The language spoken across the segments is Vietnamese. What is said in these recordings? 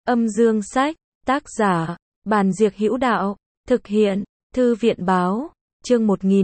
Âm dương sách, tác giả, Bàn Diệc Hữu Đạo, thực hiện, Thư viện Báo, chương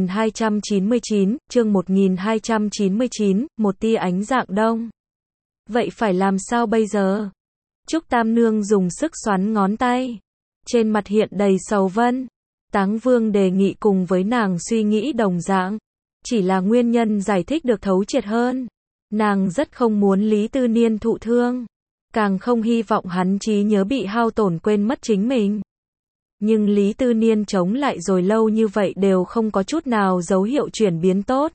1299, một tia ánh rạng đông. Vậy phải làm sao bây giờ? Trúc Tam Nương dùng sức xoắn ngón tay. Trên mặt hiện đầy sầu vân. Táng Vương đề nghị cùng với nàng suy nghĩ đồng dạng. Chỉ là nguyên nhân giải thích được thấu triệt hơn. Nàng rất không muốn Lý Tư Niên thụ thương. Càng không hy vọng hắn trí nhớ bị hao tổn quên mất chính mình. Nhưng Lý Tư Niên chống lại rồi lâu như vậy đều không có chút nào dấu hiệu chuyển biến tốt.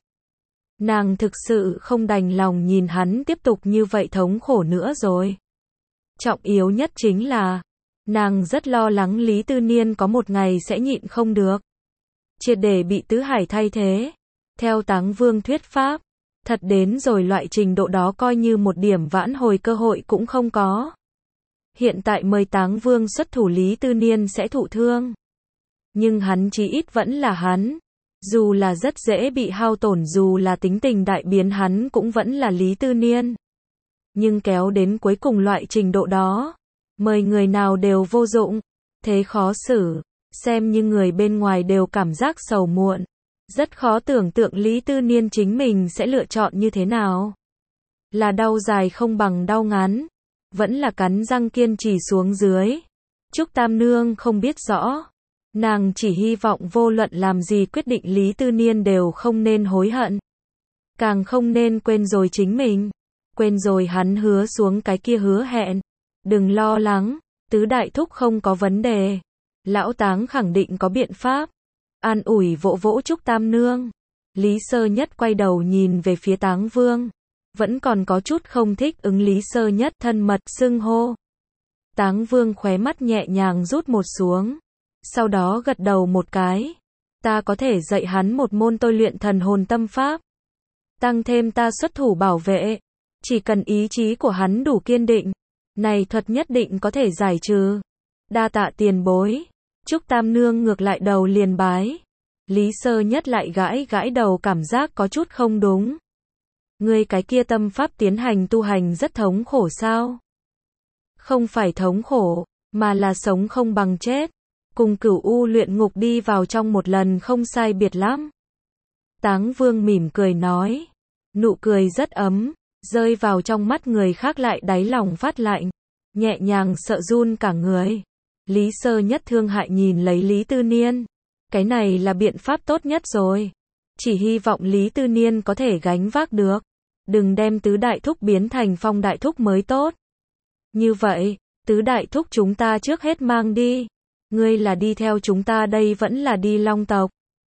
Nàng thực sự không đành lòng nhìn hắn tiếp tục như vậy thống khổ nữa rồi. Trọng yếu nhất chính là, nàng rất lo lắng Lý Tư Niên có một ngày sẽ nhịn không được. Triệt để bị Tứ Hải thay thế. Theo Táng Vương thuyết pháp, thật đến rồi loại trình độ đó coi như một điểm vãn hồi cơ hội cũng không có. Hiện tại mời Táng Vương xuất thủ Lý Tư Niên sẽ thụ thương. Nhưng hắn chí ít vẫn là hắn. Dù là rất dễ bị hao tổn, dù là tính tình đại biến, hắn cũng vẫn là Lý Tư Niên. Nhưng kéo đến cuối cùng loại trình độ đó, mời người nào đều vô dụng, thế khó xử, xem như người bên ngoài đều cảm giác sầu muộn. Rất khó tưởng tượng Lý Tư Niên chính mình sẽ lựa chọn như thế nào. Là đau dài không bằng đau ngắn, vẫn là cắn răng kiên trì xuống dưới. Trúc Tam Nương không biết rõ. Nàng chỉ hy vọng vô luận làm gì quyết định Lý Tư Niên đều không nên hối hận. Càng không nên quên rồi chính mình. Quên rồi hắn hứa xuống cái kia hứa hẹn. Đừng lo lắng, Tứ Đại Thúc không có vấn đề. Lão Táng khẳng định có biện pháp. An ủi vỗ vỗ Trúc Tam Nương. Lý Sơ Nhất quay đầu nhìn về phía Táng Vương. Vẫn còn có chút không thích ứng Lý Sơ Nhất thân mật xưng hô. Táng Vương khóe mắt nhẹ nhàng rút một xuống. Sau đó gật đầu một cái. Ta có thể dạy hắn một môn tôi luyện thần hồn tâm pháp. Tăng thêm ta xuất thủ bảo vệ. Chỉ cần ý chí của hắn đủ kiên định. Này thuật nhất định có thể giải trừ. Đa tạ tiền bối. Trúc Tam Nương ngược lại đầu liền bái. Lý Sơ Nhất lại gãi gãi đầu, cảm giác có chút không đúng. Ngươi cái kia tâm pháp tiến hành tu hành rất thống khổ sao? Không phải thống khổ, mà là sống không bằng chết. Cùng Cửu U luyện ngục đi vào trong một lần không sai biệt lắm. Táng Vương mỉm cười nói. Nụ cười rất ấm, rơi vào trong mắt người khác lại đáy lòng phát lạnh. Nhẹ nhàng sợ run cả người. Lý Sơ Nhất thương hại nhìn lấy Lý Tư Niên. Cái này là biện pháp tốt nhất rồi. Chỉ hy vọng Lý Tư Niên có thể gánh vác được. Đừng đem Tứ Đại Thúc biến thành Phong Đại Thúc mới tốt. Như vậy, Tứ Đại Thúc chúng ta trước hết mang đi. Ngươi là đi theo chúng ta đây vẫn là đi Long tộc?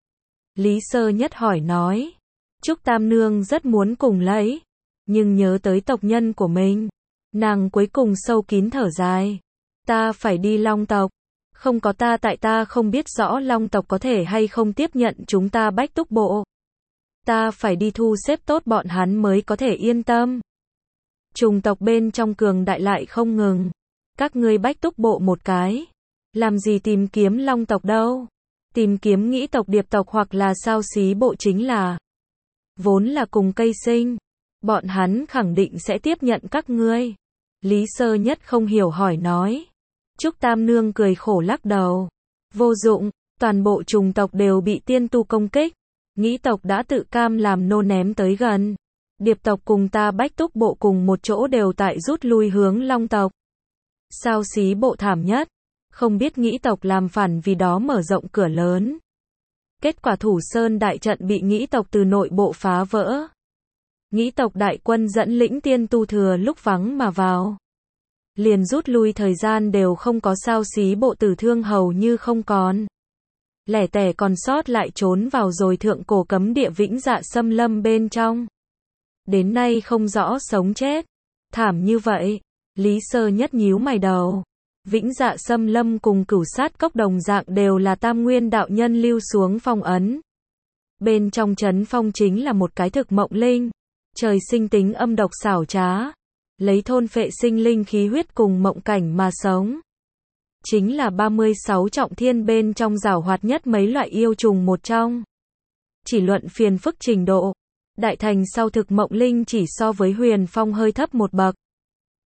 Lý Sơ Nhất hỏi nói. Trúc Tam Nương rất muốn cùng lấy. Nhưng nhớ tới tộc nhân của mình. Nàng cuối cùng sâu kín thở dài. Ta phải đi Long tộc. Không có ta tại ta không biết rõ Long tộc có thể hay không tiếp nhận chúng ta Bách Túc Bộ. Ta phải đi thu xếp tốt bọn hắn mới có thể yên tâm. Trùng tộc bên trong cường đại lại không ngừng. Các ngươi Bách Túc Bộ một cái. Làm gì tìm kiếm Long tộc đâu. Tìm kiếm Nghĩ tộc, Điệp tộc hoặc là Sao Xí Bộ chính là. Vốn là cùng cây sinh. Bọn hắn khẳng định sẽ tiếp nhận các ngươi. Lý Sơ Nhất không hiểu hỏi nói. Trúc Tam Nương cười khổ lắc đầu. Vô dụng, toàn bộ trùng tộc đều bị tiên tu công kích. Nghĩ tộc đã tự cam làm nô ném tới gần. Điệp tộc cùng ta Bách Túc Bộ cùng một chỗ đều tại rút lui hướng Long tộc. Sao Xí Bộ thảm nhất. Không biết Nghĩ tộc làm phản vì đó mở rộng cửa lớn. Kết quả Thủ Sơn đại trận bị Nghĩ tộc từ nội bộ phá vỡ. Nghĩ tộc đại quân dẫn lĩnh tiên tu thừa lúc vắng mà vào. Liền rút lui thời gian đều không có, Sao Xí Bộ tử thương hầu như không còn. Lẻ tẻ còn sót lại trốn vào rồi thượng cổ cấm địa Vĩnh Dạ Xâm Lâm bên trong. Đến nay không rõ sống chết. Thảm như vậy. Lý Sơ Nhất nhíu mày đầu. Vĩnh Dạ Xâm Lâm cùng Cửu Sát Cốc đồng dạng đều là Tam Nguyên đạo nhân lưu xuống phong ấn. Bên trong trấn phong chính là một cái thực mộng linh. Trời sinh tính âm độc xảo trá. Lấy thôn phệ sinh linh khí huyết cùng mộng cảnh mà sống. Chính là 36 trọng thiên bên trong giảo hoạt nhất mấy loại yêu trùng một trong. Chỉ luận phiền phức trình độ. Đại thành sau thực mộng linh chỉ so với Huyền Phong hơi thấp một bậc.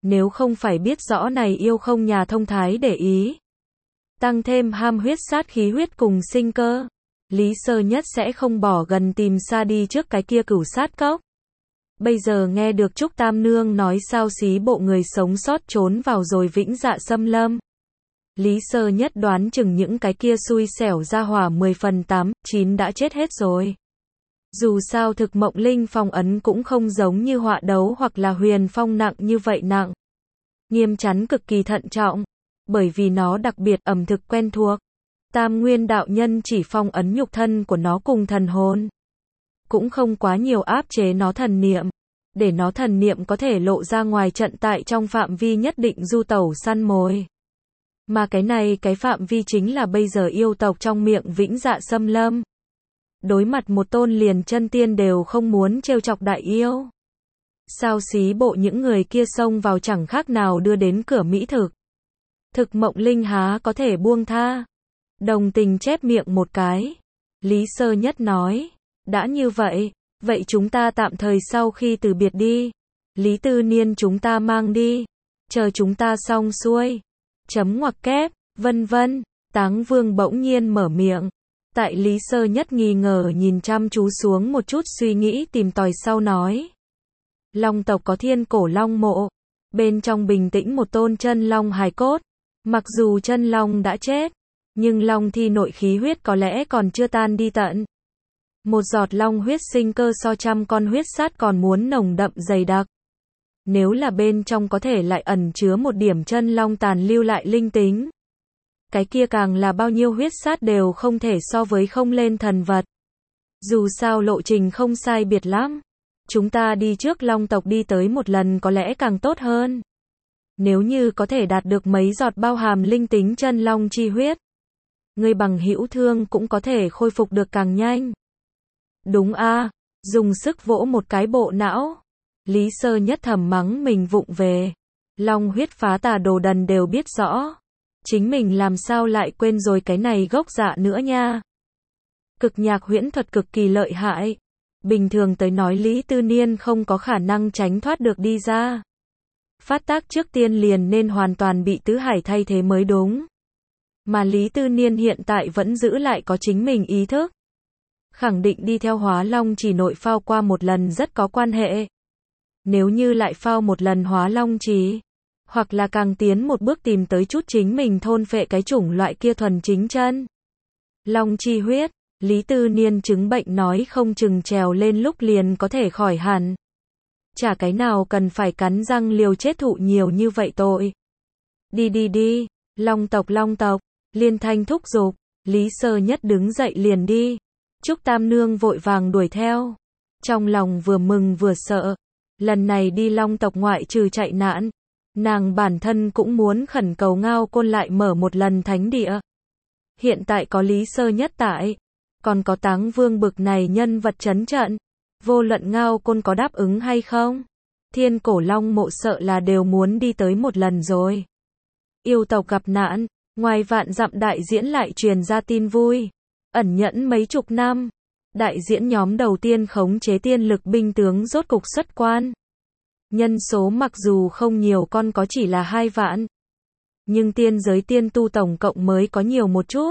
Nếu không phải biết rõ này yêu không nhà thông thái để ý. Tăng thêm ham huyết sát khí huyết cùng sinh cơ. Lý Sơ Nhất sẽ không bỏ gần tìm xa đi trước cái kia cửu sát cốc. Bây giờ nghe được Trúc Tam Nương nói sao xí bộ người sống sót trốn vào rồi Vĩnh Dạ Xâm Lâm. Lý Sơ Nhất đoán chừng những cái kia xui xẻo ra hỏa 10 phần 8, 9 đã chết hết rồi. Dù sao thực mộng linh phong ấn cũng không giống như họa đấu hoặc là huyền phong nặng như vậy nặng. Nghiêm chắn cực kỳ thận trọng. Bởi vì nó đặc biệt ẩm thực quen thuộc. Tam Nguyên đạo nhân chỉ phong ấn nhục thân của nó cùng thần hồn. Cũng không quá nhiều áp chế nó thần niệm. Để nó thần niệm có thể lộ ra ngoài trận tại trong phạm vi nhất định du tẩu săn mồi. Mà cái này cái phạm vi chính là bây giờ yêu tộc trong miệng Vĩnh Dạ Xâm Lâm. Đối mặt một tôn liền chân tiên đều không muốn trêu chọc đại yêu. Sao xí bộ những người kia xông vào chẳng khác nào đưa đến cửa mỹ thực. Thực mộng linh há có thể buông tha. Đồng tình chép miệng một cái. Lý Sơ Nhất nói. Đã như vậy, vậy chúng ta tạm thời sau khi từ biệt đi. Lý Tư Niên chúng ta mang đi. Chờ chúng ta xong xuôi. Chấm ngoặc kép, vân vân. Táng Vương bỗng nhiên mở miệng. Tại Lý Sơ Nhất nghi ngờ nhìn chăm chú xuống một chút suy nghĩ tìm tòi sau nói. Long tộc có thiên cổ long mộ. Bên trong bình tĩnh một tôn chân long hài cốt. Mặc dù chân long đã chết, nhưng long thi nội khí huyết có lẽ còn chưa tan đi tận. Một giọt long huyết sinh cơ so trăm con huyết sát còn muốn nồng đậm dày đặc. Nếu là bên trong có thể lại ẩn chứa một điểm chân long tàn lưu lại linh tính. Cái kia càng là bao nhiêu huyết sát đều không thể so với không lên thần vật. Dù sao lộ trình không sai biệt lắm. Chúng ta đi trước long tộc đi tới một lần có lẽ càng tốt hơn. Nếu như có thể đạt được mấy giọt bao hàm linh tính chân long chi huyết. Người bằng hữu thương cũng có thể khôi phục được càng nhanh. Đúng a, dùng sức vỗ một cái bộ não. Lý Sơ Nhất thầm mắng mình vụng về. Long huyết phá tà đồ đần đều biết rõ. Chính mình làm sao lại quên rồi cái này gốc dạ nữa nha. Cực nhạc huyễn thuật cực kỳ lợi hại. Bình thường tới nói Lý Tư Niên không có khả năng tránh thoát được đi ra. Phát tác trước tiên liền nên hoàn toàn bị tứ hải thay thế mới đúng. Mà Lý Tư Niên hiện tại vẫn giữ lại có chính mình ý thức. Khẳng định đi theo Hóa Long Trì nội phao qua một lần rất có quan hệ. Nếu như lại phao một lần Hóa Long Trì, hoặc là càng tiến một bước tìm tới chút chính mình thôn phệ cái chủng loại kia thuần chính chân. Long chi huyết, Lý Tư Niên chứng bệnh nói không chừng trèo lên lúc liền có thể khỏi hẳn. Chả cái nào cần phải cắn răng liều chết thụ nhiều như vậy tội. Đi đi đi, long tộc, Liên Thanh thúc giục, Lý Sơ Nhất đứng dậy liền đi. Trúc Tam Nương vội vàng đuổi theo. Trong lòng vừa mừng vừa sợ. Lần này đi long tộc ngoại trừ chạy nạn. Nàng bản thân cũng muốn khẩn cầu Ngao Côn lại mở một lần thánh địa. Hiện tại có Lý Sơ Nhất tại. Còn có Táng Vương bực này nhân vật trấn trận. Vô luận Ngao Côn có đáp ứng hay không. Thiên cổ long mộ sợ là đều muốn đi tới một lần rồi. Yêu tộc gặp nạn. Ngoài vạn dặm đại diễn lại truyền ra tin vui. Ẩn nhẫn mấy chục năm. Đại diễn nhóm đầu tiên khống chế tiên lực binh tướng rốt cục xuất quan. Nhân số mặc dù không nhiều con có chỉ là 2 vạn. Nhưng tiên giới tiên tu tổng cộng mới có nhiều một chút.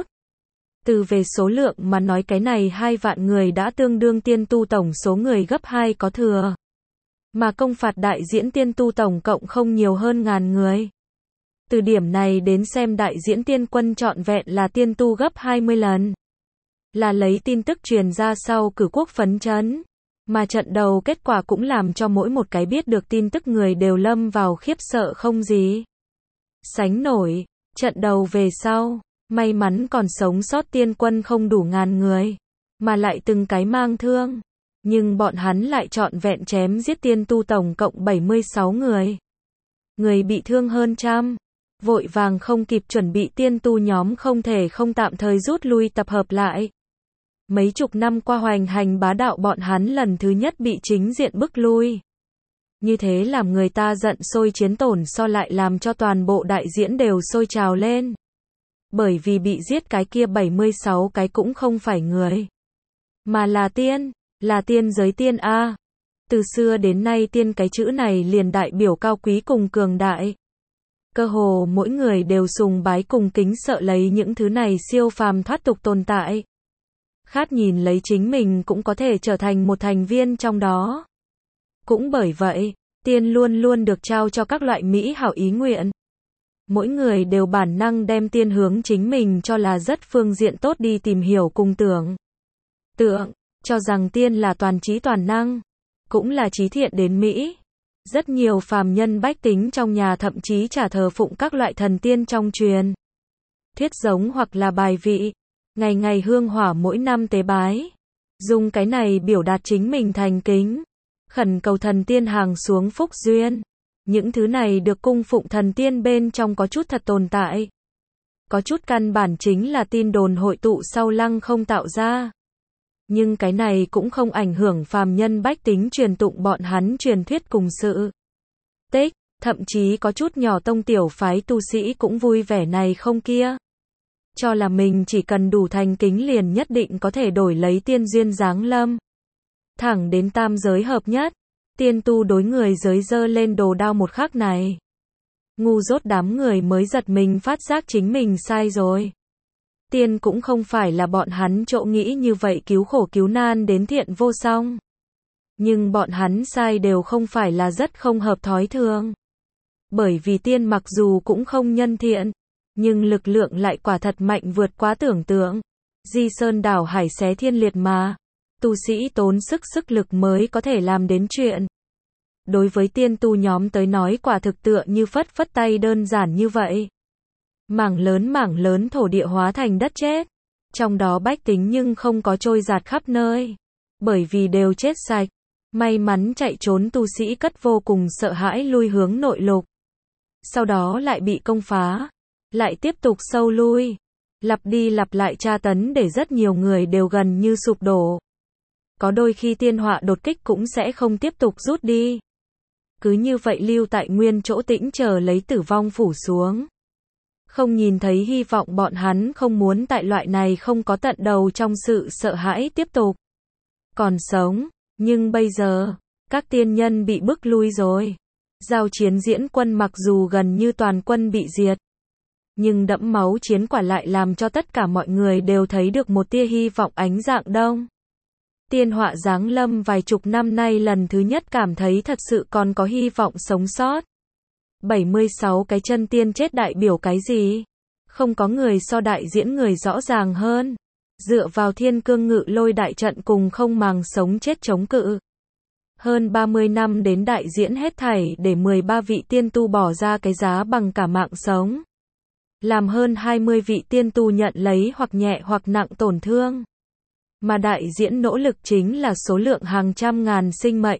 Từ về số lượng mà nói cái này 2 vạn người đã tương đương tiên tu tổng số người gấp 2 có thừa. Mà công phạt đại diễn tiên tu tổng cộng không nhiều hơn ngàn người. Từ điểm này đến xem đại diễn tiên quân trọn vẹn là tiên tu gấp 20 lần. Là lấy tin tức truyền ra sau cử quốc phấn chấn. Mà trận đầu kết quả cũng làm cho mỗi một cái biết được tin tức người đều lâm vào khiếp sợ không gì sánh nổi. Trận đầu về sau, may mắn còn sống sót tiên quân không đủ ngàn người, mà lại từng cái mang thương. Nhưng bọn hắn lại trọn vẹn chém giết tiên tu tổng cộng 76 người. Người bị thương hơn trăm. Vội vàng không kịp chuẩn bị tiên tu nhóm không thể không tạm thời rút lui tập hợp lại. Mấy chục năm qua hoành hành bá đạo bọn hắn lần thứ nhất bị chính diện bức lui. Như thế làm người ta giận sôi chiến tổn so lại làm cho toàn bộ đại diễn đều sôi trào lên. Bởi vì bị giết cái kia 76 cái cũng không phải người. Mà là tiên giới tiên A. Từ xưa đến nay tiên cái chữ này liền đại biểu cao quý cùng cường đại. Cơ hồ mỗi người đều sùng bái cùng kính sợ lấy những thứ này siêu phàm thoát tục tồn tại. Khát nhìn lấy chính mình cũng có thể trở thành một thành viên trong đó. Cũng bởi vậy, tiên luôn luôn được trao cho các loại mỹ hảo ý nguyện. Mỗi người đều bản năng đem tiên hướng chính mình cho là rất phương diện tốt đi tìm hiểu cùng tưởng. Cho rằng tiên là toàn trí toàn năng, cũng là trí thiện đến mỹ. Rất nhiều phàm nhân bách tính trong nhà thậm chí trả thờ phụng các loại thần tiên trong truyền thuyết giống hoặc là bài vị, ngày ngày hương hỏa mỗi năm tế bái. Dùng cái này biểu đạt chính mình thành kính, khẩn cầu thần tiên hàng xuống phúc duyên. Những thứ này được cung phụng thần tiên bên trong có chút thật tồn tại. Có chút căn bản chính là tin đồn hội tụ sau lăng không tạo ra. Nhưng cái này cũng không ảnh hưởng phàm nhân bách tính truyền tụng bọn hắn truyền thuyết cùng sự tích, thậm chí có chút nhỏ tông tiểu phái tu sĩ cũng vui vẻ này không kia. Cho là mình chỉ cần đủ thành kính liền nhất định có thể đổi lấy tiên duyên giáng lâm. Thẳng đến tam giới hợp nhất, tiên tu đối người giới dơ lên đồ đao một khắc này. Ngu dốt đám người mới giật mình phát giác chính mình sai rồi. Tiên cũng không phải là bọn hắn chỗ nghĩ như vậy cứu khổ cứu nan đến thiện vô song. Nhưng bọn hắn sai đều không phải là rất không hợp thói thường. Bởi vì tiên mặc dù cũng không nhân thiện, nhưng lực lượng lại quả thật mạnh vượt quá tưởng tượng. Di sơn đảo hải xé thiên liệt mà. Tu sĩ tốn sức lực mới có thể làm đến chuyện. Đối với tiên tu nhóm tới nói quả thực tựa như phất phất tay đơn giản như vậy. Mảng lớn thổ địa hóa thành đất chết. Trong đó bách tính nhưng không có trôi giạt khắp nơi. Bởi vì đều chết sạch. May mắn chạy trốn tu sĩ cất vô cùng sợ hãi lui hướng nội lục. Sau đó lại bị công phá. Lại tiếp tục sâu lui. Lặp đi lặp lại tra tấn để rất nhiều người đều gần như sụp đổ. Có đôi khi tiên họa đột kích cũng sẽ không tiếp tục rút đi. Cứ như vậy lưu tại nguyên chỗ tĩnh chờ lấy tử vong phủ xuống. Không nhìn thấy hy vọng bọn hắn không muốn tại loại này không có tận đầu trong sự sợ hãi tiếp tục còn sống. Nhưng bây giờ, các tiên nhân bị bức lui rồi. Giao chiến diễn quân mặc dù gần như toàn quân bị diệt. Nhưng đẫm máu chiến quả lại làm cho tất cả mọi người đều thấy được một tia hy vọng ánh dạng đông. Tiên họa giáng lâm vài chục năm nay lần thứ nhất cảm thấy thật sự còn có hy vọng sống sót. 76 cái chân tiên chết đại biểu cái gì? Không có người so đại diễn người rõ ràng hơn. Dựa vào thiên cương ngự lôi đại trận cùng không màng sống chết chống cự. Hơn 30 năm đến đại diễn hết thảy để 13 vị tiên tu bỏ ra cái giá bằng cả mạng sống. Làm hơn 20 vị tiên tu nhận lấy hoặc nhẹ hoặc nặng tổn thương. Mà đại diễn nỗ lực chính là số lượng hàng trăm ngàn sinh mệnh.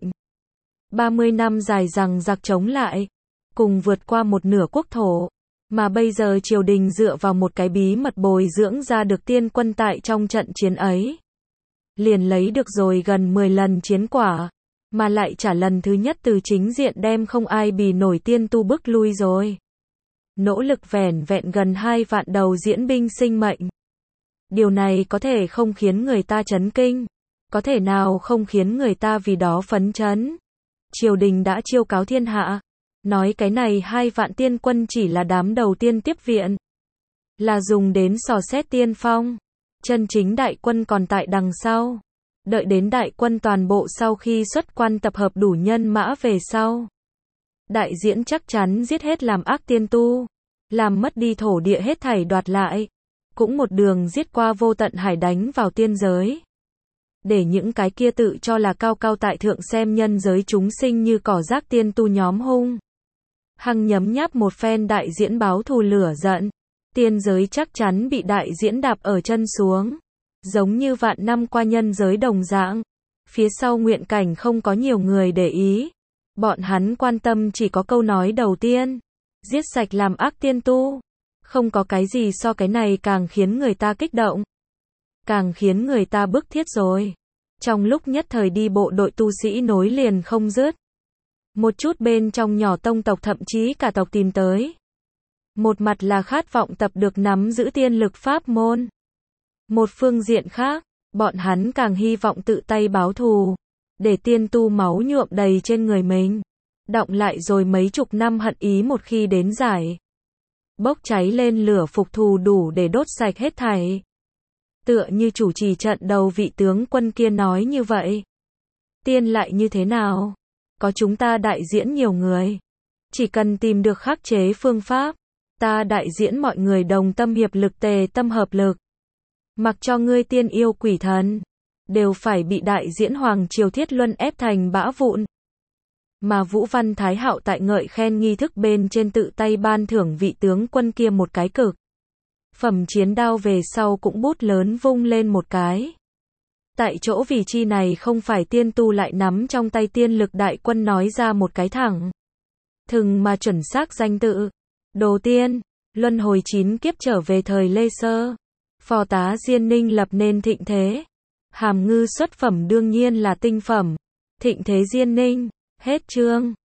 30 năm dài dằng dặc chống lại. Cùng vượt qua một nửa quốc thổ. Mà bây giờ triều đình dựa vào một cái bí mật bồi dưỡng ra được tiên quân tại trong trận chiến ấy. Liền lấy được rồi gần 10 lần chiến quả. Mà lại trả lần thứ nhất từ chính diện đem không ai bì nổi tiên tu bức lui rồi. Nỗ lực vẻn vẹn gần 2 vạn đầu diễn binh sinh mệnh. Điều này có thể không khiến người ta chấn kinh. Có thể nào không khiến người ta vì đó phấn chấn. Triều đình đã chiêu cáo thiên hạ. Nói cái này 2 vạn tiên quân chỉ là đám đầu tiên tiếp viện. Là dùng đến dò xét tiên phong. Chân chính đại quân còn tại đằng sau. Đợi đến đại quân toàn bộ sau khi xuất quan tập hợp đủ nhân mã về sau. Đại diễn chắc chắn giết hết làm ác tiên tu. Làm mất đi thổ địa hết thảy đoạt lại. Cũng một đường giết qua vô tận hải đánh vào tiên giới. Để những cái kia tự cho là cao cao tại thượng xem nhân giới chúng sinh như cỏ rác tiên tu nhóm hung. Hằng nhấm nháp một phen đại diễn báo thù lửa giận. Tiên giới chắc chắn bị đại diễn đạp ở chân xuống. Giống như vạn năm qua nhân giới đồng dạng. Phía sau nguyện cảnh không có nhiều người để ý. Bọn hắn quan tâm chỉ có câu nói đầu tiên. Giết sạch làm ác tiên tu. Không có cái gì so cái này càng khiến người ta kích động. Càng khiến người ta bức thiết rồi. Trong lúc nhất thời đi bộ đội tu sĩ nối liền không dứt. Một chút bên trong nhỏ tông tộc thậm chí cả tộc tìm tới. Một mặt là khát vọng tập được nắm giữ tiên lực pháp môn. Một phương diện khác, bọn hắn càng hy vọng tự tay báo thù. để tiên tu máu nhuộm đầy trên người mình. Đọng lại rồi mấy chục năm hận ý một khi đến giải. Bốc cháy lên lửa phục thù đủ để đốt sạch hết thảy. Tựa như chủ trì trận đầu vị tướng quân kia nói như vậy. Tiên lại như thế nào? Có chúng ta đại diễn nhiều người. Chỉ cần tìm được khắc chế phương pháp. Ta đại diễn mọi người đồng tâm hiệp lực tề tâm hợp lực. Mặc cho ngươi tiên yêu quỷ thần. Đều phải bị đại diễn Hoàng Triều Thiết Luân ép thành bã vụn. Mà Vũ Văn Thái Hạo tại ngợi khen nghi thức bên trên tự tay ban thưởng vị tướng quân kia một cái cực phẩm chiến đao về sau cũng bút lớn vung lên một cái. Tại chỗ vị chi này không phải tiên tu lại nắm trong tay tiên lực đại quân nói ra một cái thẳng thừng mà chuẩn xác danh tự. Đồ tiên, luân hồi 9 kiếp trở về thời Lê Sơ. Phò tá Diên Ninh lập nên thịnh thế. Hàm ngư xuất phẩm đương nhiên là tinh phẩm. Thịnh thế Diên Ninh, hết chương.